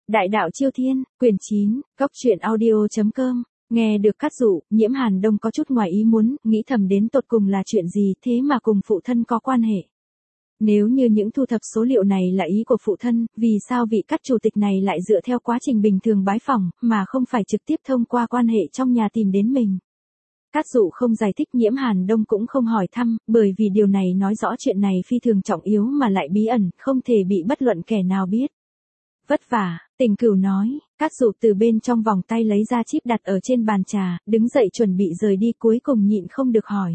Đại đạo Chiêu Thiên, quyển 9, Góc truyện audio.com. Nghe được Cát Dụ, Nhiễm Hàn Đông có chút ngoài ý muốn, nghĩ thầm đến tột cùng là chuyện gì thế mà cùng phụ thân có quan hệ. Nếu như những thu thập số liệu này là ý của phụ thân, vì sao vị Cát chủ tịch này lại dựa theo quá trình bình thường bái phỏng, mà không phải trực tiếp thông qua quan hệ trong nhà tìm đến mình. Cát Dụ không giải thích, Nhiễm Hàn Đông cũng không hỏi thăm, bởi vì điều này nói rõ chuyện này phi thường trọng yếu mà lại bí ẩn, không thể bị bất luận kẻ nào biết. Vất vả, Tình Cửu nói. Cát Dụ từ bên trong vòng tay lấy ra chip đặt ở trên bàn trà, đứng dậy chuẩn bị rời đi, cuối cùng nhịn không được hỏi.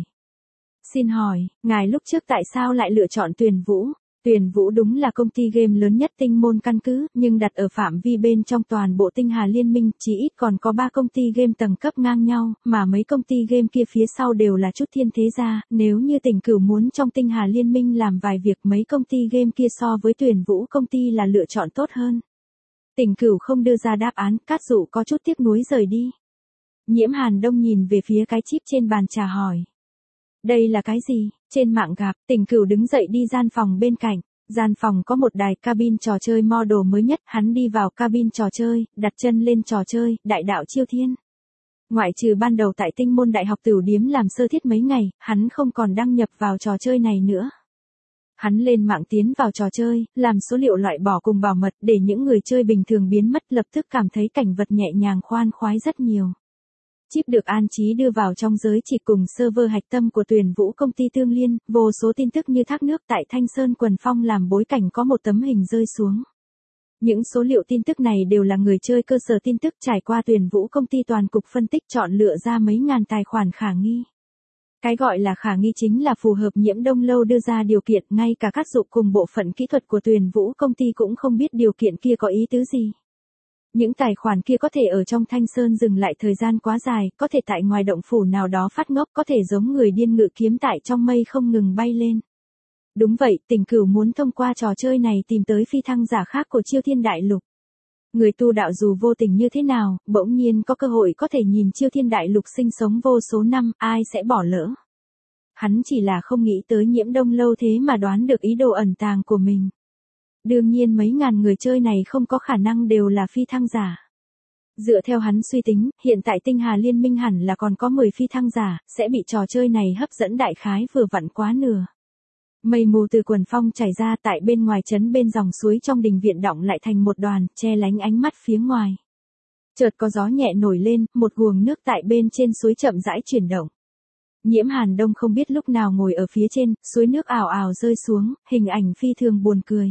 Xin hỏi, ngài lúc trước tại sao lại lựa chọn Tuyền Vũ? Tuyền Vũ đúng là công ty game lớn nhất Tinh Môn căn cứ, nhưng đặt ở phạm vi bên trong toàn bộ Tinh Hà Liên minh, chỉ ít còn có 3 công ty game tầng cấp ngang nhau, mà mấy công ty game kia phía sau đều là chút thiên thế gia, nếu như Tình Cửu muốn trong Tinh Hà Liên minh làm vài việc, mấy công ty game kia so với Tuyền Vũ công ty là lựa chọn tốt hơn. Tình Cửu không đưa ra đáp án, Cát Dụ có chút tiếc nuối rời đi. Nhiễm Hàn Đông nhìn về phía cái chip trên bàn trà hỏi. Đây là cái gì? Trên mạng gặp. Tình Cửu đứng dậy đi gian phòng bên cạnh. Gian phòng có một đài cabin trò chơi model mới nhất, hắn đi vào cabin trò chơi, đặt chân lên trò chơi, Đại đạo Chiêu Thiên. Ngoại trừ ban đầu tại Tinh Môn Đại học Tửu Điếm làm sơ thiết mấy ngày, hắn không còn đăng nhập vào trò chơi này nữa. Hắn lên mạng tiến vào trò chơi, làm số liệu loại bỏ cùng bảo mật để những người chơi bình thường biến mất, lập tức cảm thấy cảnh vật nhẹ nhàng khoan khoái rất nhiều. Chip được an trí đưa vào trong giới chỉ cùng server hạch tâm của Tuyền Vũ công ty tương liên, vô số tin tức như thác nước tại Thanh Sơn Quần Phong làm bối cảnh có một tấm hình rơi xuống. Những số liệu tin tức này đều là người chơi cơ sở tin tức trải qua Tuyền Vũ công ty toàn cục phân tích chọn lựa ra mấy ngàn tài khoản khả nghi. Cái gọi là khả nghi chính là phù hợp Nhiễm Đông Lâu đưa ra điều kiện, ngay cả Cát Dụ cùng bộ phận kỹ thuật của Tuyền Vũ công ty cũng không biết điều kiện kia có ý tứ gì. Những tài khoản kia có thể ở trong Thanh Sơn dừng lại thời gian quá dài, có thể tại ngoài động phủ nào đó phát ngốc, có thể giống người điên ngự kiếm tại trong mây không ngừng bay lên. Đúng vậy, Tình Cửu muốn thông qua trò chơi này tìm tới phi thăng giả khác của Chiêu Thiên Đại Lục. Người tu đạo dù vô tình như thế nào, bỗng nhiên có cơ hội có thể nhìn Chiêu Thiên Đại Lục sinh sống vô số năm, ai sẽ bỏ lỡ. Hắn chỉ là không nghĩ tới Nhiễm Đông Lâu thế mà đoán được ý đồ ẩn tàng của mình. Đương nhiên mấy ngàn người chơi này không có khả năng đều là phi thăng giả. Dựa theo hắn suy tính, hiện tại Tinh Hà Liên minh hẳn là còn có 10 phi thăng giả, sẽ bị trò chơi này hấp dẫn đại khái vừa vặn quá nửa. Mây mù từ quần phong chảy ra, tại bên ngoài trấn bên dòng suối trong đình viện đọng lại thành một đoàn, che lánh ánh mắt phía ngoài. Chợt có gió nhẹ nổi lên, một guồng nước tại bên trên suối chậm rãi chuyển động. Nhiễm Hàn Đông không biết lúc nào ngồi ở phía trên, suối nước ào ào rơi xuống, hình ảnh phi thường buồn cười.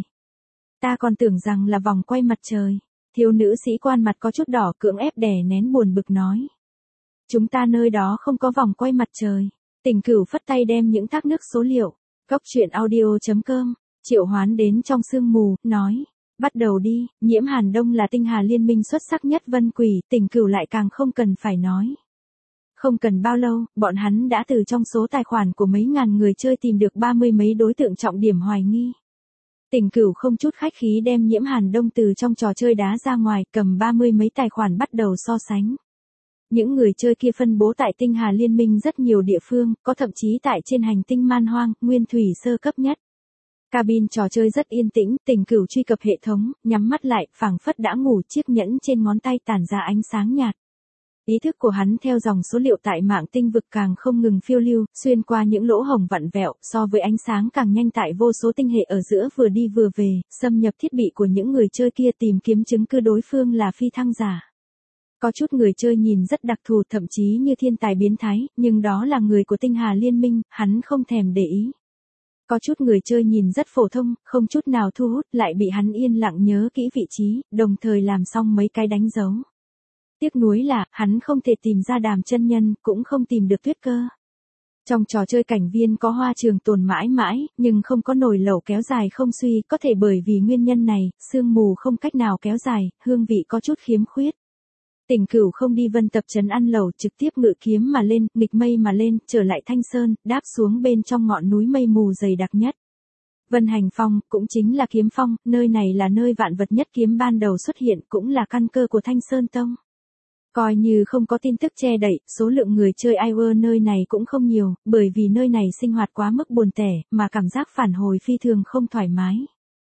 Ta còn tưởng rằng là vòng quay mặt trời. Thiếu nữ sĩ quan mặt có chút đỏ cưỡng ép đè nén buồn bực nói. Chúng ta nơi đó không có vòng quay mặt trời. Tình Cửu phất tay đem những thác nước số liệu. Góc truyện audio.com. Triệu Hoán đến trong sương mù, nói. Bắt đầu đi, Nhiễm Hàn Đông là Tinh Hà Liên minh xuất sắc nhất Vân Quỷ, Tình Cửu lại càng không cần phải nói. Không cần bao lâu, bọn hắn đã từ trong số tài khoản của mấy ngàn người chơi tìm được 30 mấy đối tượng trọng điểm hoài nghi. Tình Cửu không chút khách khí đem Nhiễm Hàn Đông từ trong trò chơi đá ra ngoài, cầm 30 mấy tài khoản bắt đầu so sánh. Những người chơi kia phân bố tại Tinh Hà Liên minh rất nhiều địa phương, có thậm chí tại trên hành tinh man hoang, nguyên thủy sơ cấp nhất. Cabin trò chơi rất yên tĩnh, Tình Cửu truy cập hệ thống, nhắm mắt lại, phảng phất đã ngủ, chiếc nhẫn trên ngón tay tản ra ánh sáng nhạt. Ý thức của hắn theo dòng số liệu tại mạng tinh vực càng không ngừng phiêu lưu, xuyên qua những lỗ hổng vặn vẹo, so với ánh sáng càng nhanh tại vô số tinh hệ ở giữa vừa đi vừa về, xâm nhập thiết bị của những người chơi kia tìm kiếm chứng cứ đối phương là phi thăng giả. Có chút người chơi nhìn rất đặc thù, thậm chí như thiên tài biến thái, nhưng đó là người của Tinh Hà Liên minh, hắn không thèm để ý. Có chút người chơi nhìn rất phổ thông, không chút nào thu hút, lại bị hắn yên lặng nhớ kỹ vị trí, đồng thời làm xong mấy cái đánh dấu. Tiếc nuối là, hắn không thể tìm ra Đàm chân nhân, cũng không tìm được Tuyết Cơ. Trong trò chơi cảnh viên có hoa trường tồn mãi mãi, nhưng không có nồi lẩu kéo dài không suy, có thể bởi vì nguyên nhân này, sương mù không cách nào kéo dài, hương vị có chút khiếm khuyết. Tình Cửu không đi Vân Tập trấn ăn lẩu, trực tiếp ngự kiếm mà lên, nghịch mây mà lên, trở lại Thanh Sơn, đáp xuống bên trong ngọn núi mây mù dày đặc nhất. Vân Hành Phong, cũng chính là Kiếm Phong, nơi này là nơi vạn vật nhất kiếm ban đầu xuất hiện, cũng là căn cơ của Thanh Sơn Tông. Coi như không có tin tức che đậy, số lượng người chơi Iwer nơi này cũng không nhiều, bởi vì nơi này sinh hoạt quá mức buồn tẻ, mà cảm giác phản hồi phi thường không thoải mái.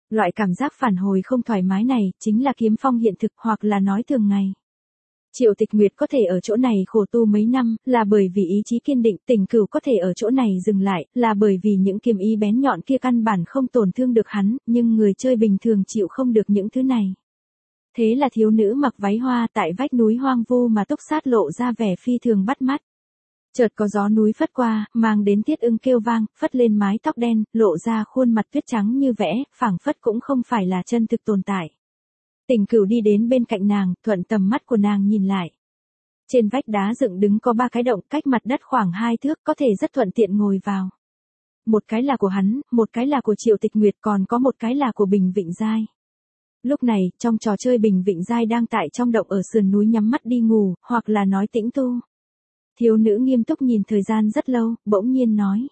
Loại cảm giác phản hồi không thoải mái này, chính là kiếm phong hiện thực hoặc là nói thường ngày. Triệu Tịch Nguyệt có thể ở chỗ này khổ tu mấy năm, là bởi vì ý chí kiên định. Tình Cửu có thể ở chỗ này dừng lại, là bởi vì những kiếm ý bén nhọn kia căn bản không tổn thương được hắn, nhưng người chơi bình thường chịu không được những thứ này. Thế là thiếu nữ mặc váy hoa tại vách núi hoang vu mà túc sát lộ ra vẻ phi thường bắt mắt. Chợt có gió núi phất qua, mang đến Tiết Ưng kêu vang, phất lên mái tóc đen, lộ ra khuôn mặt tuyết trắng như vẽ, phảng phất cũng không phải là chân thực tồn tại. Tình Cửu đi đến bên cạnh nàng, thuận tầm mắt của nàng nhìn lại. Trên vách đá dựng đứng có 3 cái động, cách mặt đất khoảng 2 thước, có thể rất thuận tiện ngồi vào. Một cái là của hắn, một cái là của Triệu Tịch Nguyệt, còn có một cái là của Bình Vịnh Giai. Lúc này, trong trò chơi Bình Vịnh Giai đang tại trong động ở sườn núi nhắm mắt đi ngủ, hoặc là nói tĩnh tu. Thiếu nữ nghiêm túc nhìn thời gian rất lâu, bỗng nhiên nói.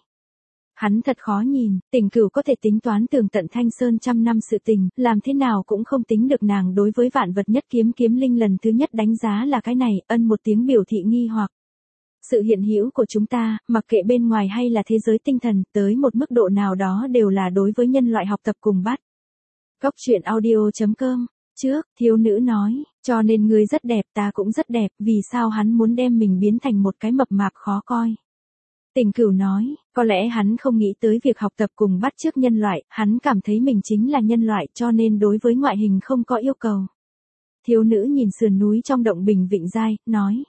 Hắn thật khó nhìn, Tình Cửu có thể tính toán tường tận Thanh Sơn trăm năm sự tình, làm thế nào cũng không tính được nàng đối với vạn vật nhất kiếm kiếm linh lần thứ nhất đánh giá là cái này, ân một tiếng biểu thị nghi hoặc. Sự hiện hữu của chúng ta, mặc kệ bên ngoài hay là thế giới tinh thần, tới một mức độ nào đó đều là đối với nhân loại học tập cùng bắt. Góc truyện audio.com. Trước, thiếu nữ nói, cho nên ngươi rất đẹp, ta cũng rất đẹp, vì sao hắn muốn đem mình biến thành một cái mập mạp khó coi. Tình Cửu nói, có lẽ hắn không nghĩ tới việc học tập cùng bắt chước nhân loại, hắn cảm thấy mình chính là nhân loại cho nên đối với ngoại hình không có yêu cầu. Thiếu nữ nhìn sườn núi trong động Bình Vịnh Giai, nói.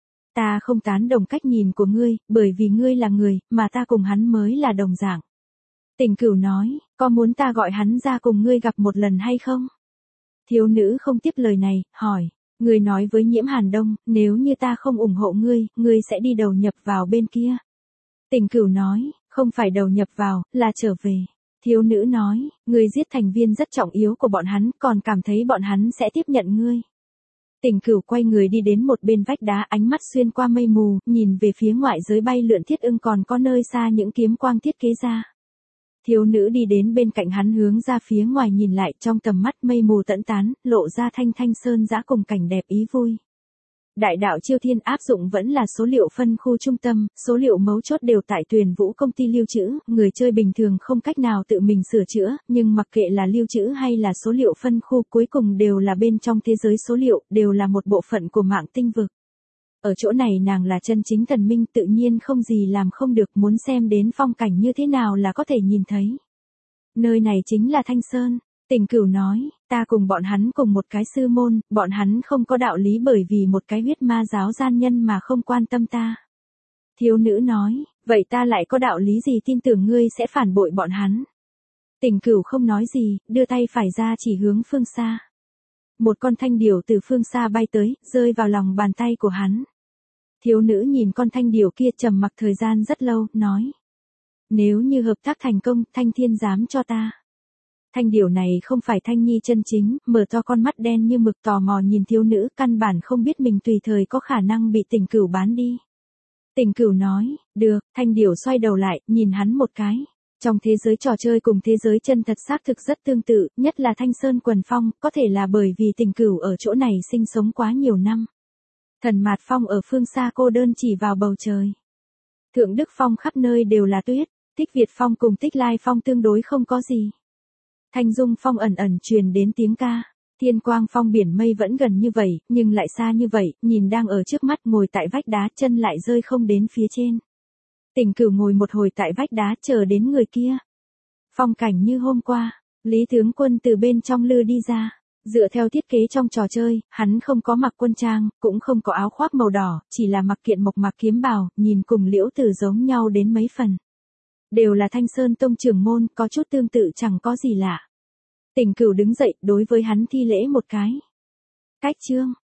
Ta không tán đồng cách nhìn của ngươi, bởi vì ngươi là người, mà ta cùng hắn mới là đồng dạng. Tình Cửu nói, có muốn ta gọi hắn ra cùng ngươi gặp một lần hay không? Thiếu nữ không tiếp lời này, hỏi, ngươi nói với Nhiễm Hàn Đông, nếu như ta không ủng hộ ngươi, ngươi sẽ đi đầu nhập vào bên kia. Tình Cửu nói, không phải đầu nhập vào, là trở về. Thiếu nữ nói, ngươi giết thành viên rất trọng yếu của bọn hắn, còn cảm thấy bọn hắn sẽ tiếp nhận ngươi. Tình Cửu quay người đi đến một bên vách đá, ánh mắt xuyên qua mây mù, nhìn về phía ngoại giới bay lượn Thiết Ưng, còn có nơi xa những kiếm quang thiết kế ra. Thiếu nữ đi đến bên cạnh hắn hướng ra phía ngoài nhìn lại, trong tầm mắt mây mù tẫn tán, lộ ra thanh sơn dã cùng cảnh đẹp ý vui. Đại đạo Chiêu Thiên áp dụng vẫn là số liệu phân khu trung tâm, số liệu mấu chốt đều tại Tuyền Vũ công ty lưu trữ, người chơi bình thường không cách nào tự mình sửa chữa, nhưng mặc kệ là lưu trữ hay là số liệu phân khu cuối cùng đều là bên trong thế giới số liệu, đều là một bộ phận của mạng tinh vực. Ở chỗ này nàng là chân chính thần minh, tự nhiên không gì làm không được, muốn xem đến phong cảnh như thế nào là có thể nhìn thấy. Nơi này chính là Thanh Sơn. Tình Cửu nói, ta cùng bọn hắn cùng một cái sư môn, bọn hắn không có đạo lý bởi vì một cái huyết ma giáo gian nhân mà không quan tâm ta. Thiếu nữ nói, vậy ta lại có đạo lý gì tin tưởng ngươi sẽ phản bội bọn hắn. Tình Cửu không nói gì, đưa tay phải ra chỉ hướng phương xa. Một con thanh điểu từ phương xa bay tới, rơi vào lòng bàn tay của hắn. Thiếu nữ nhìn con thanh điểu kia trầm mặc thời gian rất lâu, nói. Nếu như hợp tác thành công, Thanh Thiên dám cho ta. Thanh điểu này không phải Thanh Nhi chân chính, mở to con mắt đen như mực tò mò nhìn thiếu nữ, căn bản không biết mình tùy thời có khả năng bị Tình Cửu bán đi. Tình Cửu nói, được, thanh điểu xoay đầu lại, nhìn hắn một cái. Trong thế giới trò chơi cùng thế giới chân thật xác thực rất tương tự, nhất là Thanh Sơn Quần Phong, có thể là bởi vì Tình Cửu ở chỗ này sinh sống quá nhiều năm. Thần Mạt Phong ở phương xa cô đơn chỉ vào bầu trời. Thượng Đức Phong khắp nơi đều là tuyết, Tích Việt Phong cùng Tích Lai Phong tương đối không có gì. Thanh Dung Phong ẩn ẩn truyền đến tiếng ca. Thiên Quang Phong biển mây vẫn gần như vậy, nhưng lại xa như vậy, nhìn đang ở trước mắt, ngồi tại vách đá, chân lại rơi không đến phía trên. Tình Cửu ngồi một hồi tại vách đá chờ đến người kia. Phong cảnh như hôm qua, Lý tướng quân từ bên trong lư đi ra. Dựa theo thiết kế trong trò chơi, hắn không có mặc quân trang, cũng không có áo khoác màu đỏ, chỉ là mặc kiện mộc mạc kiếm bào, nhìn cùng Liễu Tử giống nhau đến mấy phần. Đều là Thanh Sơn tông trưởng môn, có chút tương tự chẳng có gì lạ. Tình Cửu đứng dậy, đối với hắn thi lễ một cái. Cách chương.